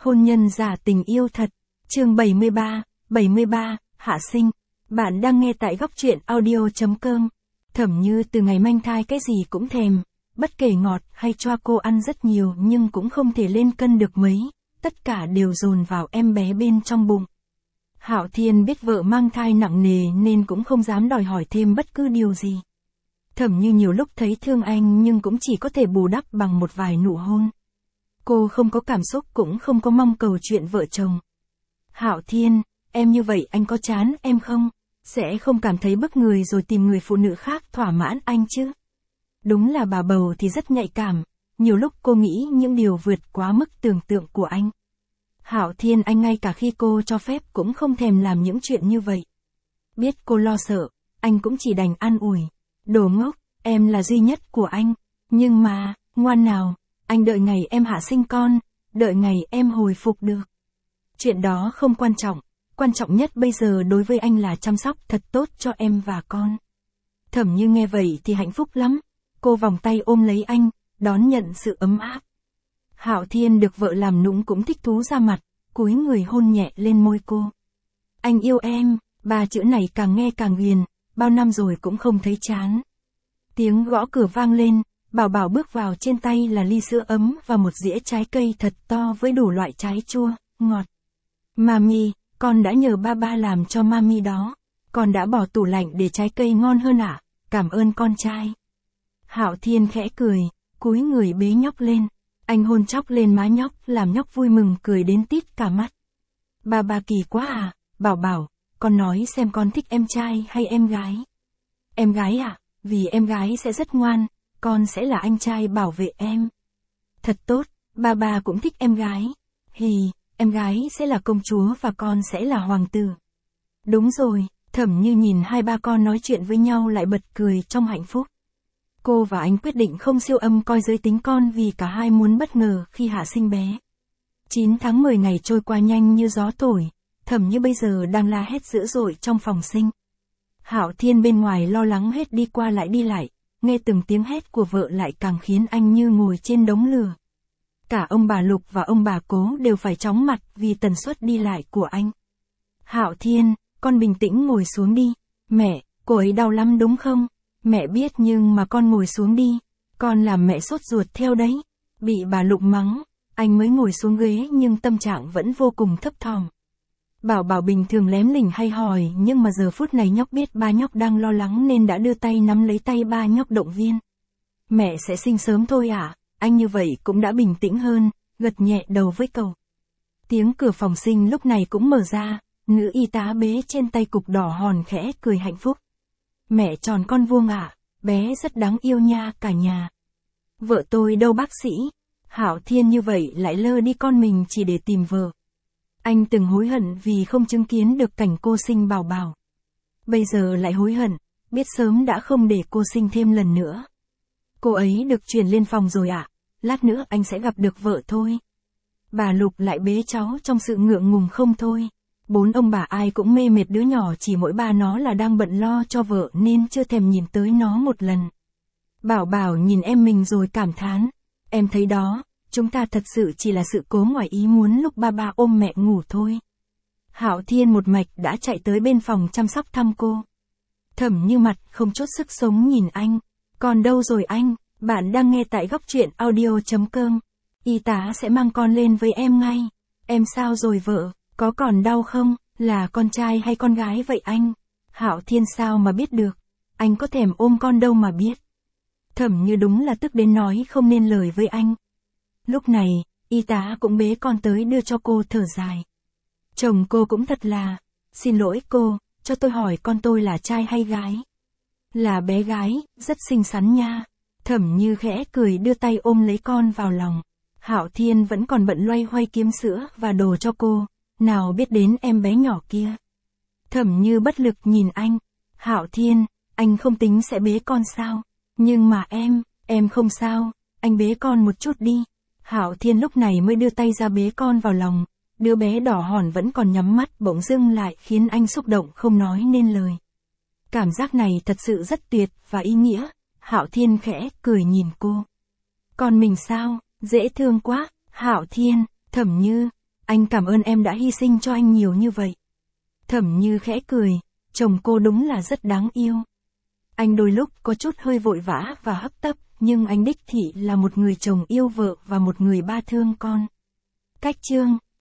Hôn nhân giả tình yêu thật. Chương 73, Hạ sinh. Bạn đang nghe tại góc truyện audio.com. Thẩm Như từ ngày mang thai cái gì cũng thèm, bất kể ngọt hay cho cô ăn rất nhiều nhưng cũng không thể lên cân được mấy, tất cả đều dồn vào em bé bên trong bụng. Hạo Thiên biết vợ mang thai nặng nề nên cũng không dám đòi hỏi thêm bất cứ điều gì. Thẩm Như nhiều lúc thấy thương anh nhưng cũng chỉ có thể bù đắp bằng một vài nụ hôn. Cô không có cảm xúc cũng không có mong cầu chuyện vợ chồng. Hạo Thiên, em như vậy anh có chán em không? Sẽ không cảm thấy bức người rồi tìm người phụ nữ khác thỏa mãn anh chứ? Đúng là bà bầu thì rất nhạy cảm, nhiều lúc cô nghĩ những điều vượt quá mức tưởng tượng của anh. Hạo Thiên, anh ngay cả khi cô cho phép cũng không thèm làm những chuyện như vậy. Biết cô lo sợ, anh cũng chỉ đành an ủi. Đồ ngốc, em là duy nhất của anh. Nhưng mà, ngoan nào, anh đợi ngày em hạ sinh con, đợi ngày em hồi phục được. Chuyện đó không quan trọng nhất bây giờ đối với anh là chăm sóc thật tốt cho em và con. Thẩm Như nghe vậy thì hạnh phúc lắm, cô vòng tay ôm lấy anh, đón nhận sự ấm áp. Hạo Thiên được vợ làm nũng cũng thích thú ra mặt, cúi người hôn nhẹ lên môi cô. Anh yêu em, ba chữ này càng nghe càng ghiền, bao năm rồi cũng không thấy chán. Tiếng gõ cửa vang lên, Bảo Bảo bước vào, trên tay là ly sữa ấm và một dĩa trái cây thật to với đủ loại trái chua, ngọt. Mami, con đã nhờ ba làm cho mami đó. Con đã bỏ tủ lạnh để trái cây ngon hơn ạ, cảm ơn con trai. Hạo Thiên khẽ cười, cúi người bế nhóc lên. Anh hôn chóc lên má nhóc, làm nhóc vui mừng cười đến tít cả mắt. Ba kỳ quá à, Bảo Bảo, con nói xem con thích em trai hay em gái. Em gái à, vì em gái sẽ rất ngoan, con sẽ là anh trai bảo vệ em. Thật tốt, ba cũng thích em gái. Hì, em gái sẽ là công chúa và con sẽ là hoàng tử. Đúng rồi, Thẩm Như nhìn hai ba con nói chuyện với nhau lại bật cười trong hạnh phúc. Cô và anh quyết định không siêu âm coi giới tính con vì cả hai muốn bất ngờ khi hạ sinh bé. 9 tháng 10 ngày trôi qua nhanh như gió thổi, Thẩm Như bây giờ đang la hét dữ dội trong phòng sinh. Hạo Thiên bên ngoài lo lắng hết đi lại, nghe từng tiếng hét của vợ lại càng khiến anh như ngồi trên đống lửa. Cả ông bà Lục và ông bà Cố đều phải chóng mặt vì tần suất đi lại của anh. Hạo Thiên, con bình tĩnh ngồi xuống đi. Mẹ, cô ấy đau lắm đúng không? Mẹ biết nhưng mà con ngồi xuống đi. Con làm mẹ sốt ruột theo đấy. Bị bà Lục mắng, anh mới ngồi xuống ghế nhưng tâm trạng vẫn vô cùng thấp thỏm. Bảo Bảo bình thường lém lỉnh hay hỏi nhưng mà giờ phút này nhóc biết ba nhóc đang lo lắng nên đã đưa tay nắm lấy tay ba nhóc động viên. Mẹ sẽ sinh sớm thôi à? Anh như vậy cũng đã bình tĩnh hơn, gật nhẹ đầu với cậu. Tiếng cửa phòng sinh lúc này cũng mở ra, nữ y tá bế trên tay cục đỏ hòn khẽ cười hạnh phúc. Mẹ tròn con vuông ạ, bé rất đáng yêu nha cả nhà. Vợ tôi đâu bác sĩ? Hạo Thiên như vậy lại lơ đi con mình chỉ để tìm vợ. Anh từng hối hận vì không chứng kiến được cảnh cô sinh Bảo Bảo. Bây giờ lại hối hận, biết sớm đã không để cô sinh thêm lần nữa. Cô ấy được chuyển lên phòng rồi ạ, lát nữa anh sẽ gặp được vợ thôi. Bà Lục lại bế cháu trong sự ngượng ngùng không thôi. 4 ông bà ai cũng mê mệt đứa nhỏ, chỉ mỗi ba nó là đang bận lo cho vợ nên chưa thèm nhìn tới nó một lần. Bảo Bảo nhìn em mình rồi cảm thán. Em thấy đó, chúng ta thật sự chỉ là sự cố ngoài ý muốn lúc ba ôm mẹ ngủ thôi. Hạo Thiên một mạch đã chạy tới bên phòng chăm sóc thăm cô. Thẩm Như mặt không chút sức sống nhìn anh. Còn đâu rồi anh, bạn đang nghe tại góc truyện audio.com. Y tá sẽ mang con lên với em ngay. Em sao rồi vợ, có còn đau không, là con trai hay con gái vậy anh? Hạo Thiên sao mà biết được, anh có thèm ôm con đâu mà biết. Thẩm Như đúng là tức đến nói không nên lời với anh. Lúc này, y tá cũng bế con tới đưa cho cô, thở dài. Chồng cô cũng thật là, xin lỗi cô, cho tôi hỏi con tôi là trai hay gái? Là bé gái, rất xinh xắn nha. Thẩm Như khẽ cười đưa tay ôm lấy con vào lòng. Hạo Thiên vẫn còn bận loay hoay kiếm sữa và đồ cho cô, nào biết đến em bé nhỏ kia. Thẩm Như bất lực nhìn anh. Hạo Thiên, anh không tính sẽ bế con sao? Nhưng mà em không sao, anh bế con một chút đi. Hạo Thiên lúc này mới đưa tay ra bế con vào lòng. Đứa bé đỏ hòn vẫn còn nhắm mắt bỗng dưng lại khiến anh xúc động không nói nên lời. Cảm giác này thật sự rất tuyệt và ý nghĩa. Hạo Thiên khẽ cười nhìn cô. Con mình sao, dễ thương quá. Hạo Thiên, Thẩm Như, Anh cảm ơn em đã hy sinh cho anh nhiều như vậy. Thẩm Như khẽ cười, chồng cô đúng là rất đáng yêu. Anh đôi lúc có chút hơi vội vã và hấp tấp, nhưng anh đích thị là một người chồng yêu vợ và một người ba thương con. Cách chương